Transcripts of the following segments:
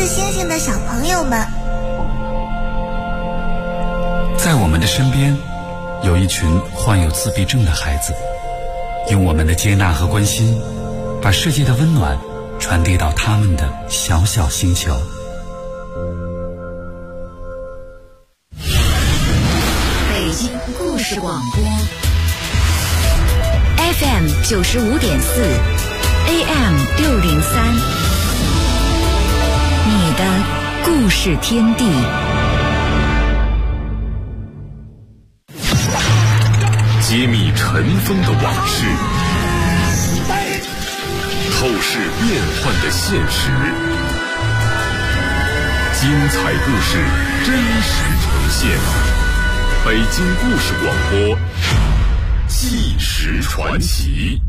星星的小朋友们， 在我们的身边有一群患有自闭症的孩子，用我们的接纳和关心，把世界的温暖传递到他们的小小星球。 北京故事广播 FM 95.4 AM 603，你的故事天地。 揭秘尘封的往事，透视变幻的现实，精彩故事真实呈现。北京故事广播，纪实传奇。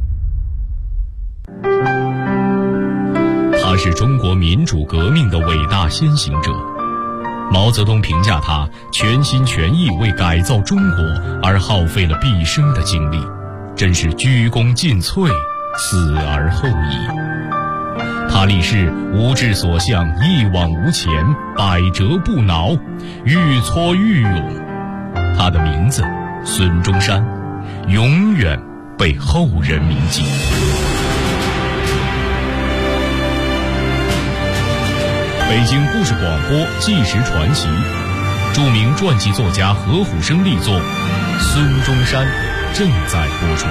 他是中国民主革命的伟大先行者。毛泽东评价他全心全意为改造中国而耗费了毕生的精力，真是鞠躬尽瘁，死而后已。他立誓无志所向，一往无前，百折不挠，愈挫愈勇。他的名字孙中山，永远被后人铭记。北京故事广播纪实传奇，著名传记作家何虎生力作《孙中山》正在播出。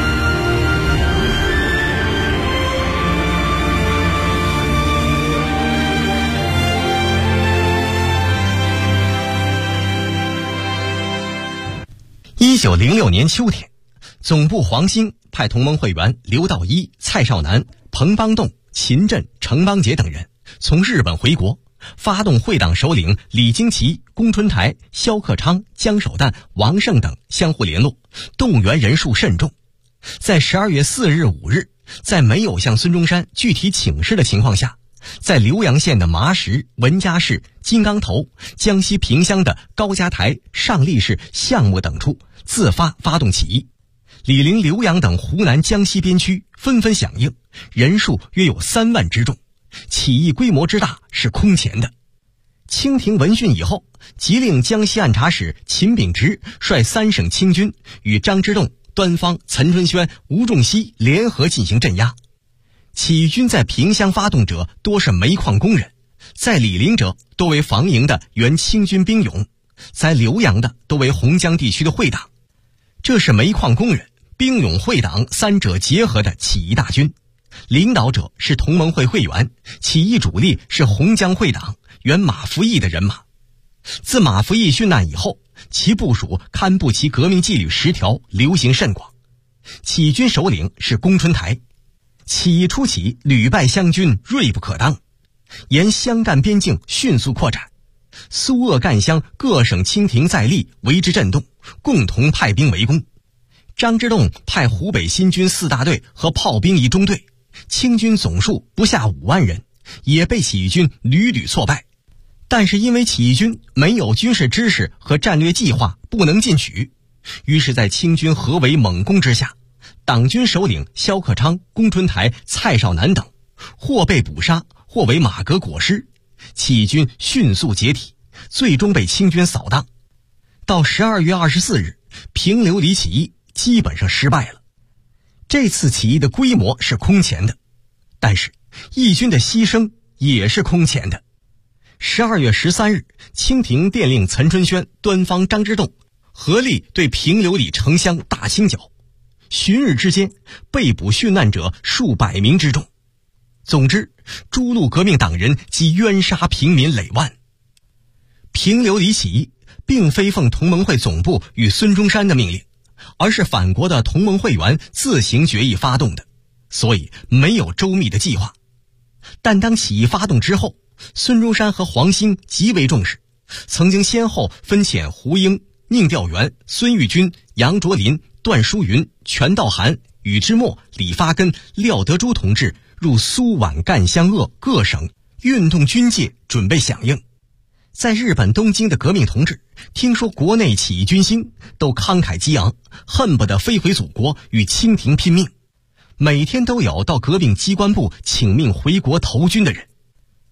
1906年秋天，总部黄兴派同盟会员刘道一、蔡少南、彭邦栋、秦震、程邦杰等人从日本回国，发动会党首领李经祺、龚春台、萧克昌、江守旦、王胜等相互联络，动员人数甚众。在12月4日、5日，在没有向孙中山具体请示的情况下，在浏阳县的麻石、文家市、金刚头、江西萍乡的高家台、上栗市、项目等处自发动起义。李陵、浏阳等湖南、江西边区纷纷响应，人数约有3万之众。起义规模之大是空前的。清廷闻讯以后，即令江西按察使秦秉直率3省清军与张之洞、端方、岑春轩、吴仲熙联合进行镇压。起义军在萍乡发动者多是煤矿工人，在李陵者多为防营的原清军兵勇，在浏阳的多为洪江地区的会党。这是煤矿工人、兵勇会党3者结合的起义大军，领导者是同盟会会员，起义主力是洪江会党原马福义的人马。自马福义殉难以后，其部属堪布其革命纪律10条，流行甚广。起义军首领是龚春台。起义初起，屡败湘军，锐不可当，沿湘赣边境迅速扩展。苏鄂赣湘各省清廷在立，为之震动，共同派兵围攻。张之洞派湖北新军4大队和炮兵1中队，清军总数不下5万人，也被起义军屡屡挫败。但是因为起义军没有军事知识和战略计划，不能进取，于是在清军合围猛攻之下，党军首领萧克昌、龚春台、蔡少南等或被捕杀，或为马革裹尸，起义军迅速解体，最终被清军扫荡。到12月24日，平流里起义基本上失败了。这次起义的规模是空前的，但是义军的牺牲也是空前的。12月13日，清廷电令岑春轩、端方、张之洞合力对平流里城乡大清剿，旬日之间被捕殉难者数百名之众。总之，诸路革命党人及冤杀平民累万。平流里起义并非奉同盟会总部与孙中山的命令，而是反国的同盟会员自行决议发动的，所以没有周密的计划。但当起义发动之后，孙中山和黄兴极为重视，曾经先后分遣胡英、宁调元、孙玉军、杨卓林、段淑云、全道涵、宇之墨、李发根、廖德珠同志入苏皖赣湘鄂各省运动军界，准备响应。在日本东京的革命同志听说国内起义军兴，都慷慨激昂，恨不得飞回祖国与清廷拼命。每天都有到革命机关部请命回国投军的人。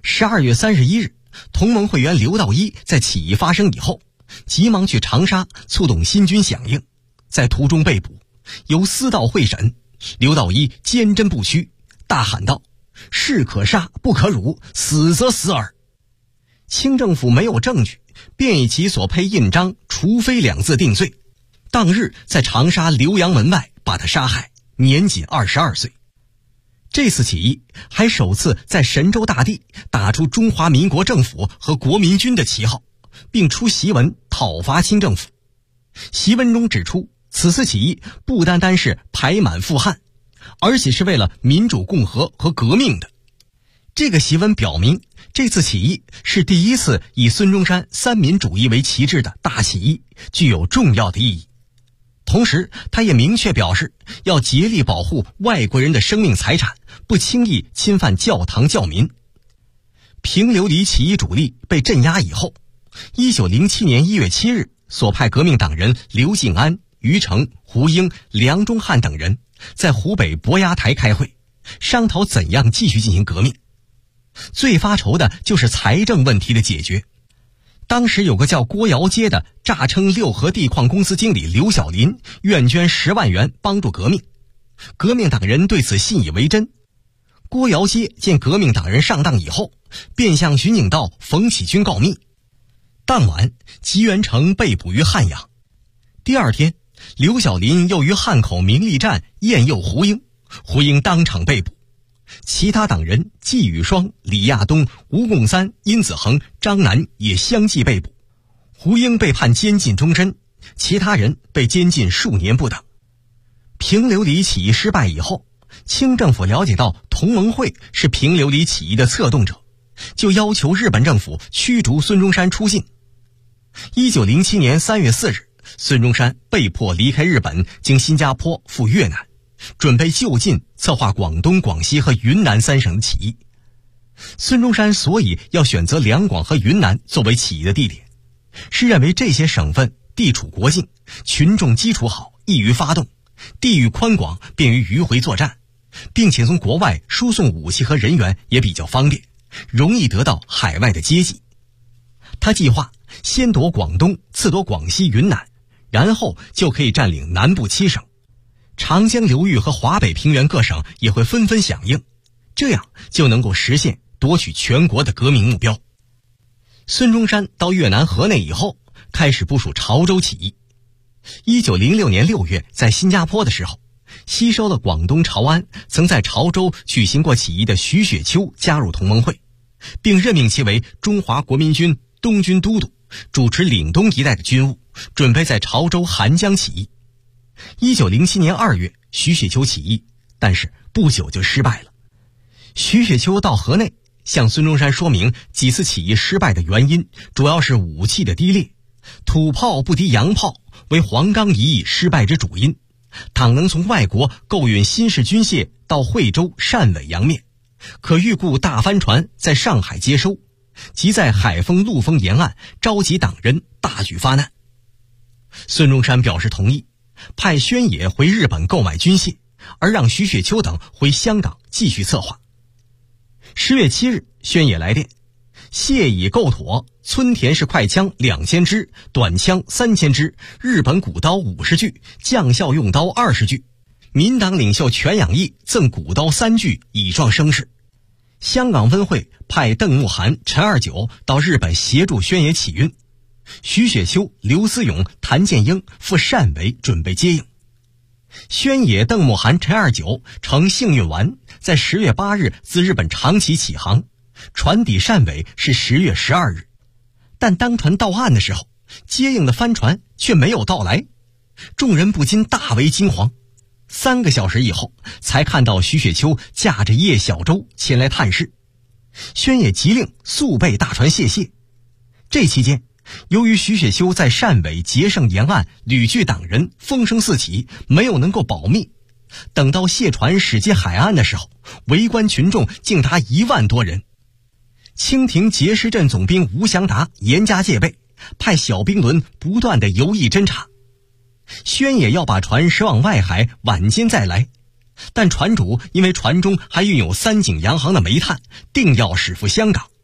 12月31日，同盟会员刘道一在起义发生以后，急忙去长沙促动新军响应，在途中被捕，由司道会审。刘道一坚贞不屈，大喊道：“士可杀不可辱，死则死耳。”清政府没有证据，便以其所配印章“除非”2字定罪。当日在长沙浏阳门外把他杀害，年仅22岁。这次起义还首次在神州大地打出中华民国政府和国民军的旗号，并出檄文讨伐清政府。檄文中指出，此次起义不单单是排满富汉，而且是为了民主共和和革命的。这个檄文表明，这次起义是第一次以孙中山三民主义为旗帜的大起义，具有重要的意义。同时，他也明确表示要竭力保护外国人的生命财产，不轻易侵犯教堂教民。平流离起义主力被镇压以后，1907年1月7日，所派革命党人刘敬安、余成、胡英、梁中汉等人在湖北博崖台开会，商讨怎样继续进行革命。最发愁的就是财政问题的解决。当时有个叫郭尧街的诈称六合地矿公司经理刘小林，愿捐10万元帮助革命。革命党人对此信以为真。郭尧街见革命党人上当以后，便向巡警道冯启军告密。当晚，吉元成被捕于汉阳。第二天，刘小林又于汉口明利站宴诱胡英，胡英当场被捕。其他党人季宇双、李亚东、吴贡三、殷子恒、张南也相继被捕。胡英被判监禁终身，其他人被监禁数年不等。平流离起义失败以后，清政府了解到同盟会是平流离起义的策动者，就要求日本政府驱逐孙中山出境。1907年3月4日，孙中山被迫离开日本，经新加坡赴越南，准备就近策划广东、广西和云南3省的起义。孙中山所以要选择两广和云南作为起义的地点，是认为这些省份地处国境，群众基础好，易于发动，地域宽广，便于迂回作战，并且从国外输送武器和人员也比较方便，容易得到海外的接济。他计划先夺广东，次夺广西、云南，然后就可以占领南部7省。长江流域和华北平原各省也会纷纷响应，这样就能够实现夺取全国的革命目标。孙中山到越南河内以后，开始部署潮州起义。1906年6月，在新加坡的时候，吸收了广东潮安曾在潮州举行过起义的徐雪丘加入同盟会，并任命其为中华国民军东军都督，主持岭东一带的军务，准备在潮州韩江起义。1907年2月，徐雪丘起义，但是不久就失败了。徐雪丘到河内，向孙中山说明几次起义失败的原因，主要是武器的低劣，土炮不敌洋炮为黄冈一役失败之主因。倘能从外国购运新式军械到惠州、汕尾、洋面，可预估大帆船在上海接收，即在海丰、陆丰沿岸召集党人大举发难。孙中山表示同意，派宣野回日本购买军械，而让徐雪丘等回香港继续策划。10月7日，宣野来电，械已购妥，村田式快枪2000支，短枪3000支，日本古刀50具，将校用刀20具。民党领袖全养义赠古刀3具，以壮声势。香港分会派邓慕涵、陈二九到日本协助宣野起运，徐雪丘、刘思勇、谭建英赴汕尾准备接应。宣野、邓慕涵、陈二九乘幸运丸在10月8日自日本长崎起航，船抵汕尾是10月12日。但当船到岸的时候，接应的帆船却没有到来，众人不禁大为惊惶。3个小时以后，才看到徐雪丘驾着叶小舟前来探视。宣野急令速备大船卸卸。这期间，由于徐雪丘在汕尾、捷胜沿岸屡拒党人，风声四起，没有能够保密。等到卸船驶接海岸的时候，围观群众竟达1万多人。清廷碣石镇总兵吴祥达严加戒备，派小兵轮不断地游弋侦查。宣野要把船驶往外海，晚间再来，但船主因为船中还运有3井洋行的煤炭，定要驶赴香港，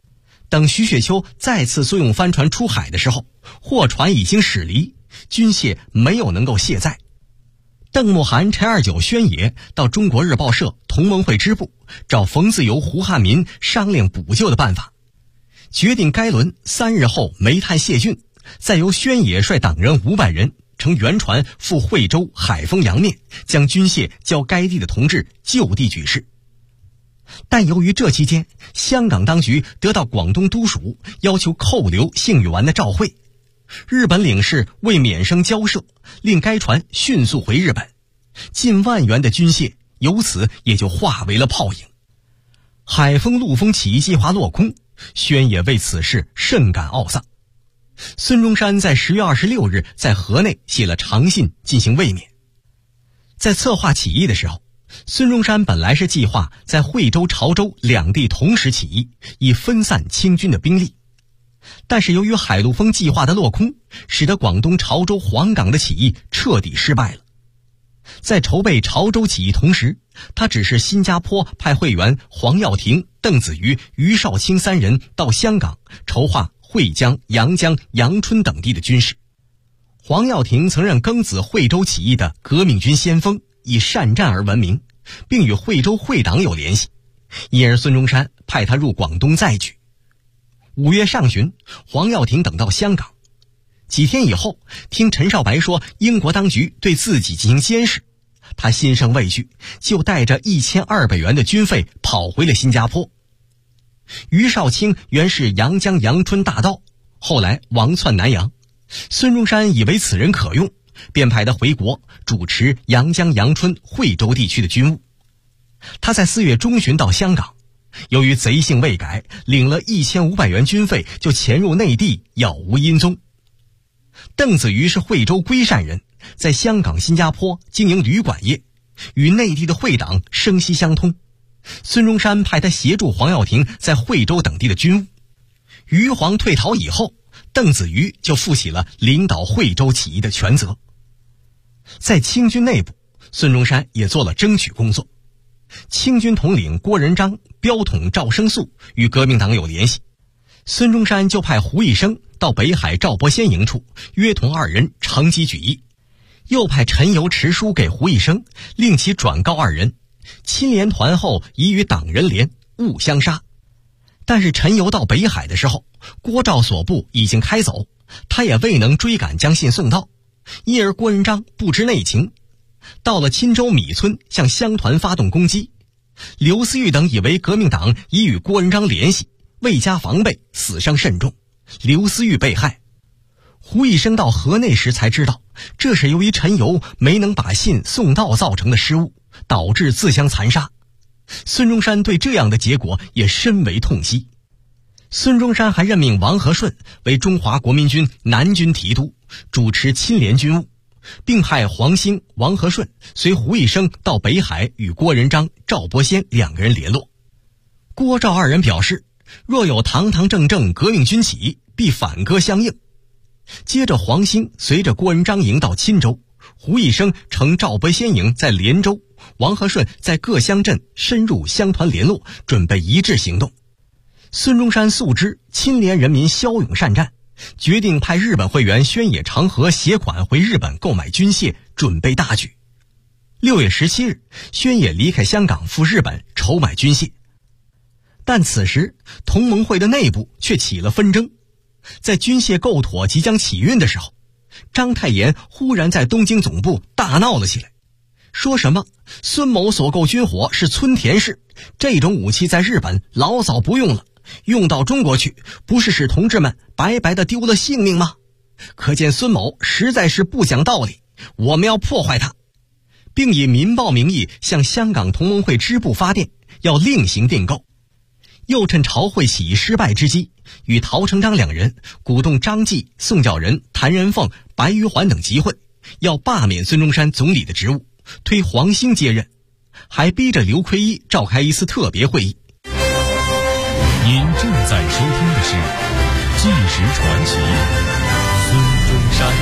等徐雪秋再次租用帆船出海的时候，货船已经驶离，军械没有能够卸载。邓慕涵、陈二九、宣野到中国日报社同盟会支部找冯自由、胡汉民商量补救的办法，决定该轮3日后煤炭卸浚，再由宣野率党人500人乘原船赴惠州海丰洋面，将军械交该地的同志就地举事。但由于这期间香港当局得到广东督署要求扣留幸宇丸的照会，日本领事为免生交涉，令该船迅速回日本，近万元的军械由此也就化为了泡影。海丰陆丰起义计划落空，宣野为此事甚感懊丧。孙中山在10月26日在河内写了长信进行慰勉。在策划起义的时候，孙中山本来是计划在惠州、潮州两地同时起义，以分散清军的兵力。但是由于海陆丰计划的落空，使得广东潮州、黄冈的起义彻底失败了。在筹备潮州起义同时，他指示新加坡派会员黄耀庭、邓子瑜、于少卿3人到香港筹划惠江、阳江、阳春等地的军事。黄耀庭曾任庚子惠州起义的革命军先锋，以善战而闻名，并与惠州会党有联系，因而孙中山派他入广东再举。5月上旬，黄耀庭等到香港，几天以后，听陈少白说英国当局对自己进行监视，他心生畏惧，就带着1200元的军费跑回了新加坡。于少卿原是阳江阳春大盗，后来亡窜南洋，孙中山以为此人可用，便派他回国主持阳江阳春惠州地区的军务。他在4月中旬到香港，由于贼性未改，领了1500元军费就潜入内地，杳无音踪。邓子瑜是惠州龟山人，在香港、新加坡经营旅馆业，与内地的会党生息相通。孙中山派他协助黄耀庭在惠州等地的军务。余黄退逃以后，邓子瑜就负起了领导惠州起义的全责。在清军内部，孙中山也做了争取工作。清军统领郭仁章、标统赵生素与革命党有联系，孙中山就派胡一生到北海赵伯先营处，约同2人乘机举义，又派陈猷持书给胡一生，令其转告2人，亲联团后已与党人联，勿相杀。但是陈猷到北海的时候，郭赵所部已经开走，他也未能追赶将信送到，因而郭仁章不知内情，到了钦州米村向湘团发动攻击。刘思玉等以为革命党已与郭仁章联系，未加防备，死伤甚重，刘思玉被害。胡一生到河内时才知道，这是由于陈猷没能把信送到造成的失误，导致自相残杀。孙中山对这样的结果也深为痛惜。孙中山还任命王和顺为中华国民军南军提督，主持亲联军务，并派黄兴、王和顺随胡一生到北海与郭仁章、赵伯先2个人联络。郭赵2人表示，若有堂堂正正革命军起，必反戈相应。接着黄兴随着郭仁章营到钦州，胡一生乘赵伯先营在连州，王和顺在各乡镇深入乡团联络，准备一致行动。孙中山素知亲联人民骁勇善战，决定派日本会员宣野长河携款回日本购买军械，准备大举。6月17日，宣野离开香港赴日本筹买军械。但此时同盟会的内部却起了纷争，在军械购妥即将起运的时候，章太炎忽然在东京总部大闹了起来，说什么孙某所购军火是村田式，这种武器在日本老早不用了，用到中国去，不是使同志们白白的丢了性命吗？可见孙某实在是不讲道理，我们要破坏他，并以民报名义向香港同盟会支部发电，要另行订购。又趁潮会起义失败之机，与陶成章2人鼓动张继、宋教仁、谭仁凤、白玉环等集会，要罢免孙中山总理的职务，推黄兴接任，还逼着刘奎一召开一次特别会议。 您正在收听的是《纪实传奇》，孙中山。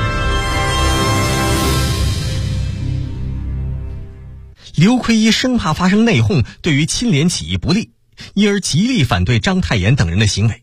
刘奎一生怕发生内讧，对于亲联起义不利，因而极力反对章太炎等人的行为。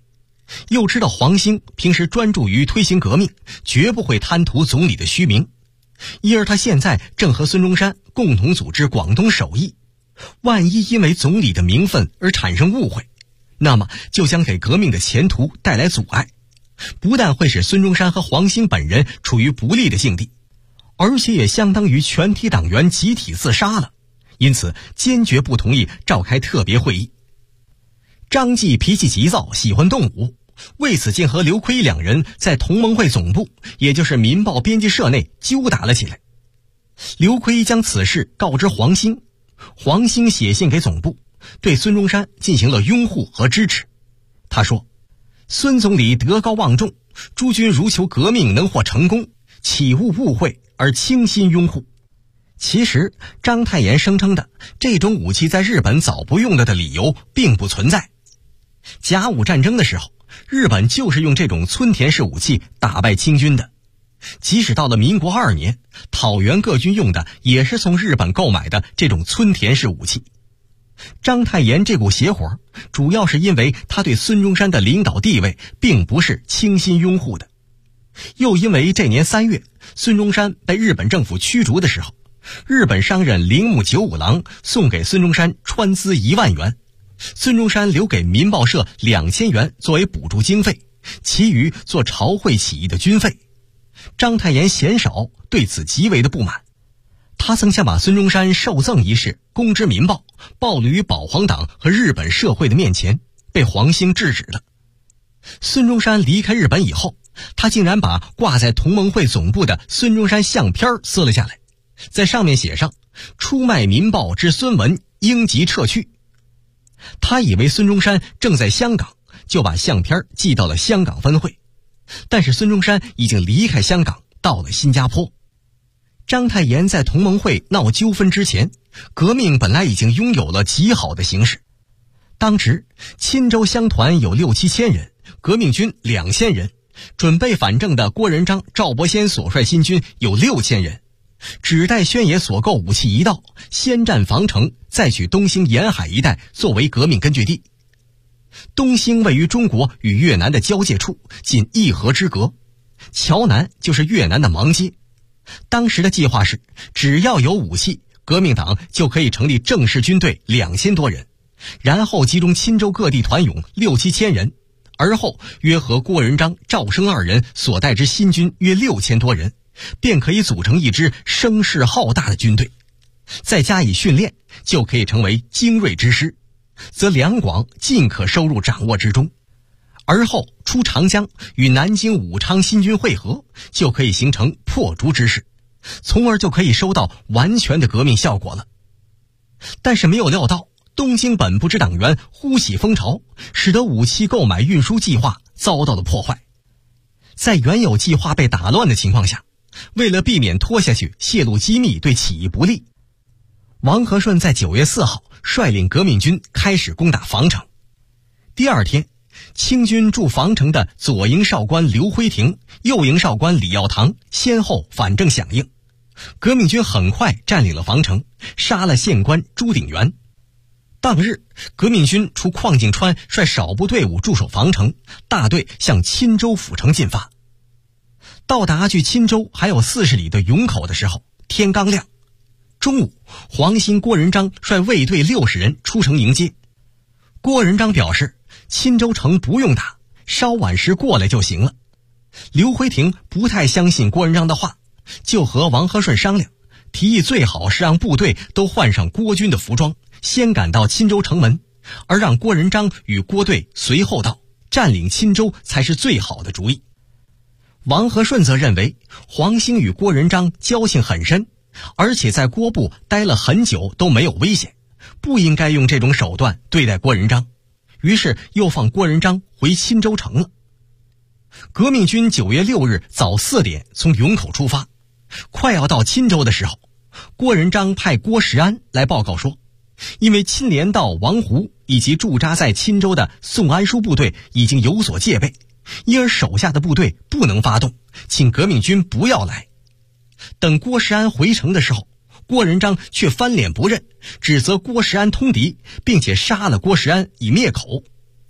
又知道黄兴平时专注于推行革命，绝不会贪图总理的虚名，因而他现在正和孙中山共同组织广东首义，万一因为总理的名分而产生误会，那么就将给革命的前途带来阻碍，不但会使孙中山和黄兴本人处于不利的境地，而且也相当于全体党员集体自杀了，因此坚决不同意召开特别会议。张继脾气急躁，喜欢动武，为此竟和刘奎两人在同盟会总部，也就是民报编辑社内纠打了起来。刘奎将此事告知黄兴，黄兴写信给总部，对孙中山进行了拥护和支持。他说，孙总理德高望重，诸君如求革命能获成功，岂勿误会而倾心拥护。其实章太炎声称的这种武器在日本早不用了的理由并不存在。甲午战争的时候，日本就是用这种村田式武器打败清军的。即使到了民国2年，讨袁各军用的也是从日本购买的这种村田式武器。章太炎这股邪火，主要是因为他对孙中山的领导地位并不是倾心拥护的，又因为这年3月，孙中山被日本政府驱逐的时候，日本商人铃木九五郎送给孙中山川资1万元，孙中山留给民报社2000元作为补助经费，其余做朝会起义的军费。章太炎嫌少，对此极为的不满。他曾想把孙中山受赠一事公之民报，暴露于保皇党和日本社会的面前，被黄兴制止了。孙中山离开日本以后，他竟然把挂在同盟会总部的孙中山相片撕了下来，在上面写上出卖民报之孙文应即撤去。他以为孙中山正在香港，就把相片寄到了香港分会，但是孙中山已经离开香港，到了新加坡。章太炎在同盟会闹纠纷之前，革命本来已经拥有了极好的形势。当时钦州乡团有6、7千人，革命军2000人，准备反正的郭仁章、赵伯仙所率新军有6000人，只待宣野所购武器一到，先占防城，再取东兴沿海一带作为革命根据地。东兴位于中国与越南的交界处，仅1河之隔，桥南就是越南的芒街。当时的计划是，只要有武器，革命党就可以成立正式军队2000多人，然后集中钦州各地团勇6、7千人，而后约合郭仁章、赵升2人所带之新军约6000多人，便可以组成一支声势浩大的军队。再加以训练，就可以成为精锐之师，则两广尽可收入掌握之中。而后出长江与南京武昌新军会合，就可以形成破竹之势，从而就可以收到完全的革命效果了。但是没有料到，东京本部之党员忽起风潮，使得武器购买运输计划遭到了破坏。在原有计划被打乱的情况下，为了避免拖下去泄露机密对起义不利，王和顺在9月4号率领革命军开始攻打防城。第2天，清军驻防城的左营少官刘辉廷、右营少官李耀堂先后反正响应，革命军很快占领了防城，杀了县官朱鼎元。当日，革命军除邝景川率少部队伍驻守防城，大队向钦州府城进发。到达距钦州还有40里的永口的时候，天刚亮。中午，黄兴、郭仁章率卫队60人出城迎接。郭仁章表示，钦州城不用打，稍晚时过来就行了。刘辉廷不太相信郭仁章的话，就和王和顺商量，提议最好是让部队都换上郭军的服装，先赶到钦州城门，而让郭仁章与郭队随后到，占领钦州才是最好的主意。王和顺则认为，黄兴与郭仁章交情很深，而且在郭部待了很久都没有危险，不应该用这种手段对待郭仁章，于是又放郭仁章回钦州城了。革命军9月6日早4点从永口出发，快要到钦州的时候，郭仁章派郭石安来报告说，因为钦连道王胡以及驻扎在钦州的宋安书部队已经有所戒备，因而手下的部队不能发动，请革命军不要来。等郭石安回城的时候，郭仁章却翻脸不认，指责郭石安通敌，并且杀了郭石安以灭口。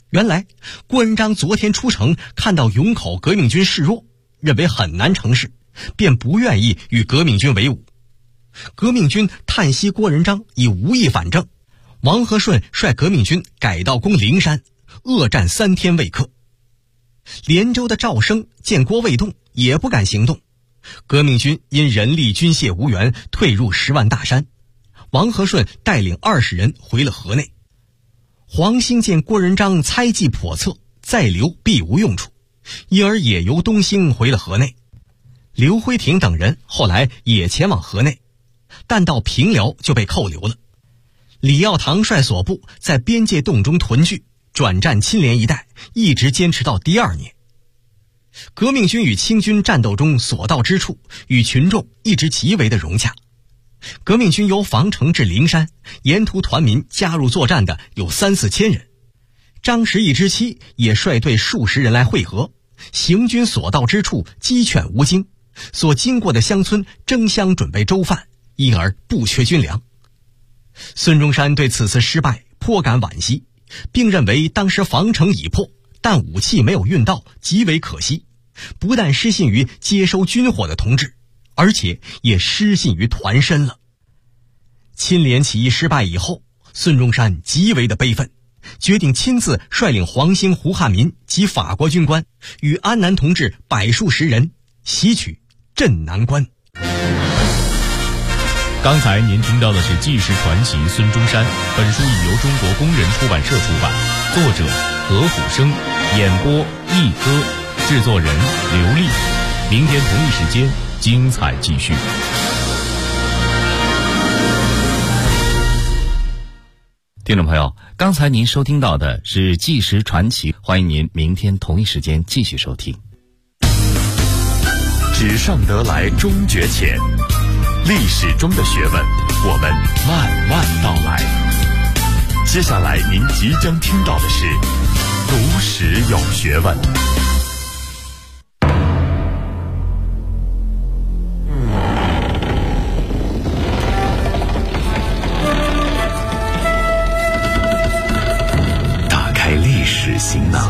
原来郭仁章昨天出城，看到营口革命军示弱，认为很难成事，便不愿意与革命军为伍。革命军叹息郭仁章已无意反正，王和顺率革命军改道攻灵山，恶战3天未克。连州的赵升见郭未动，也不敢行动。革命军因人力军械无援，退入10万大山。王和顺带领20人回了河内。黄兴见郭仁章猜忌叵测，再留必无用处，因而也由东兴回了河内。刘辉廷等人后来也前往河内，但到平辽就被扣留了。李耀堂率所部在边界洞中屯聚，转战青莲一带，一直坚持到第2年。革命军与清军战斗中所到之处，与群众一直极为的融洽。革命军由防城至灵山，沿途团民加入作战的有3-4千人。张时义之妻也率队数十人来会合，行军所到之处鸡犬无惊，所经过的乡村争相准备粥饭，因而不缺军粮。孙中山对此次失败颇感惋惜，并认为当时防城已破，但武器没有运到，极为可惜，不但失信于接收军火的同志，而且也失信于团参了。青莲起义失败以后，孙中山极为的悲愤，决定亲自率领黄兴、胡汉民及法国军官，与安南同志100数十人袭取镇南关。 刚才您听到的是纪实传奇孙中山，本书已由中国工人出版社出版，作者何虎生，演播一哥，制作人刘丽。明天同一时间精彩继续。 听众朋友，刚才您收听到的是纪实传奇，欢迎您明天同一时间继续收听。 纸上得来终觉浅，历史中的学问，我们慢慢道来。接下来您即将听到的是读史有学问。打开历史行囊，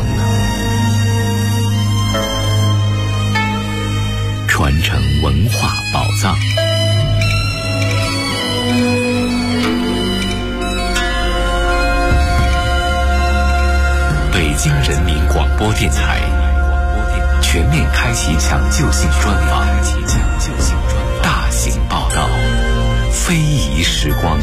传承文化宝藏。北京人民广播电台全面开启抢救性专访，大型报道，非遗时光。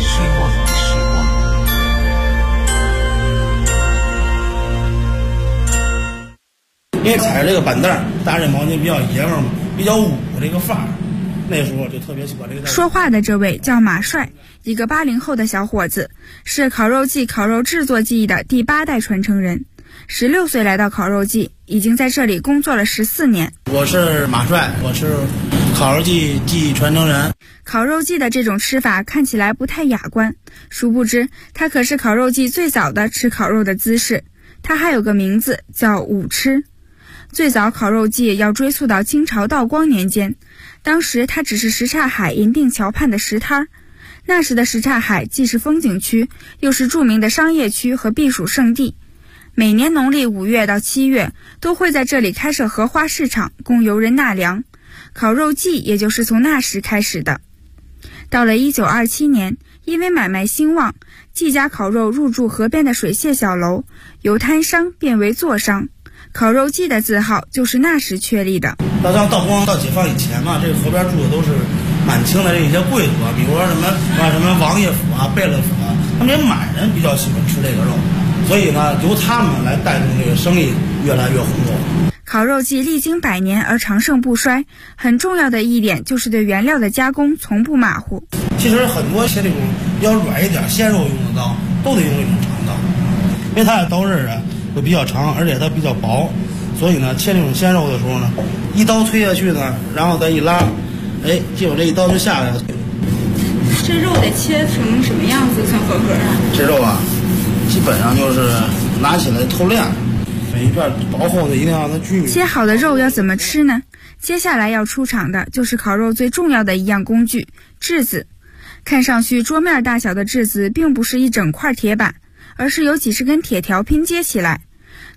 因为踩着这个板凳，搭这毛巾比较爷们儿嘛，比较武这个范儿。那时候就特别喜欢这个。 说话的这位叫马帅，一个80后的小伙子，是烤肉季烤肉制作技艺的第8代传承人。16岁来到烤肉季，已经在这里工作了14年。 我是马帅，我是烤肉季技艺传承人。 烤肉季的这种吃法看起来不太雅观，殊不知它可是烤肉季最早的吃烤肉的姿势。它还有个名字叫舞吃。最早烤肉季要追溯到清朝道光年间，当时它只是什刹海银锭桥畔的石摊儿。那时的什刹海既是风景区，又是著名的商业区和避暑胜地。每年农历5月到7月都会在这里开设荷花市场，供游人纳凉。烤肉季也就是从那时开始的。到了1927年，因为买卖兴旺，季家烤肉入驻河边的水榭小楼，由摊商变为座商。烤肉季的字号就是那时确立的。 到道光到解放以前嘛，这个河边住的都是满清的这些贵族啊，比如说什么王爷府啊、贝勒府啊，他们这满人比较喜欢吃这个肉，所以呢，由他们来带动这个生意越来越红火。 烤肉季历经100年而长盛不衰，很重要的一点就是对原料的加工从不马虎。 其实很多切这种比较软一点鲜肉用的刀，都得用一种长刀，因为它的刀刃啊会比较长，而且它比较薄，所以呢，切这种鲜肉的时候呢，一刀推下去呢，然后再一拉，结果这一刀就下来了。 这肉得切成什么样子算合格啊？ 这肉啊，基本上就是拿起来透亮，每一片薄厚的一定要让它均匀。 切好的肉要怎么吃呢？接下来要出场的就是烤肉最重要的一样工具——炙子。看上去桌面大小的炙子并不是一整块铁板，而是由几十根铁条拼接起来。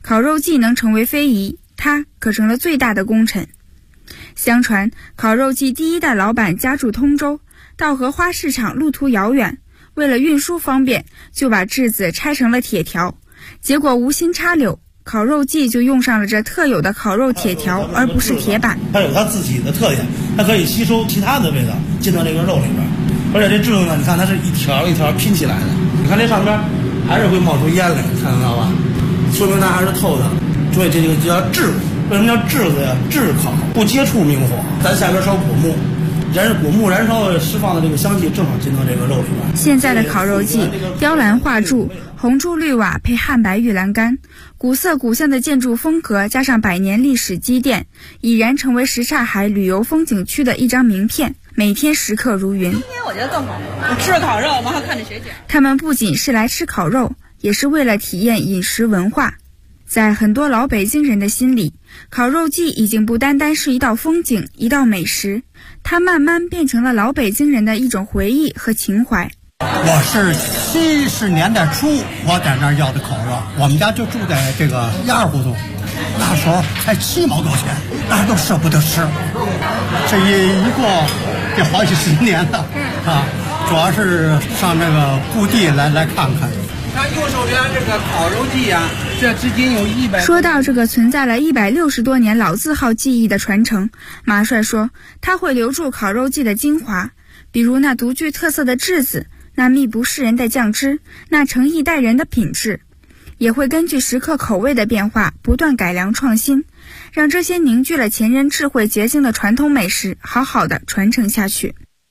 烤肉季能成为非遗，他可成了最大的功臣。相传烤肉季第一代老板家住通州，到荷花市场路途遥远，为了运输方便，就把炙子拆成了铁条，结果无心插柳，烤肉季就用上了这特有的烤肉铁条，而不是铁板。 它有它自己的特点，它可以吸收其他的味道进到这个肉里边，而且这炙呢，你看它是一条一条拼起来的，你看这上边还是会冒出烟来，看得到吧？说明它还是透的，所以这个叫炙。为什么叫炙子呀？炙烤，不接触明火，咱下边烧果木，果木燃烧释放的这个香气正好进到这个肉里边。 现在的烤肉季，雕栏画柱，红朱绿瓦配汉白玉栏杆，古色古香的建筑风格加上百年历史积淀，已然成为什刹海旅游风景区的一张名片，每天食客如云。 今天我觉得更好，我吃着烤肉，然后看着雪景。 他们不仅是来吃烤肉，也是为了体验饮食文化。在很多老北京人的心里，烤肉季已经不单单是一道风景，一道美食，它慢慢变成了老北京人的一种回忆和情怀。 我是70年代初我在那儿要的烤肉，我们家就住在这个1胡同，那时候才7毛多钱，那都舍不得吃。这一过这好几10年了啊，主要是上这个故地来看看。 看右手边这个烤肉季啊，这至今有100。 说到这个存在了160多年老字号技艺的传承，马帅说他会留住烤肉季的精华，比如那独具特色的炙子，那秘不示人的酱汁，那诚意待人的品质，也会根据食客口味的变化不断改良创新，让这些凝聚了前人智慧结晶的传统美食好好的传承下去。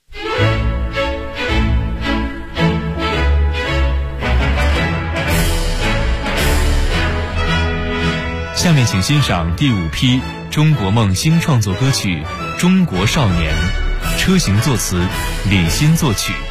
下面请欣赏第5批中国梦新创作歌曲《中国少年》，车行作词，李欣作曲。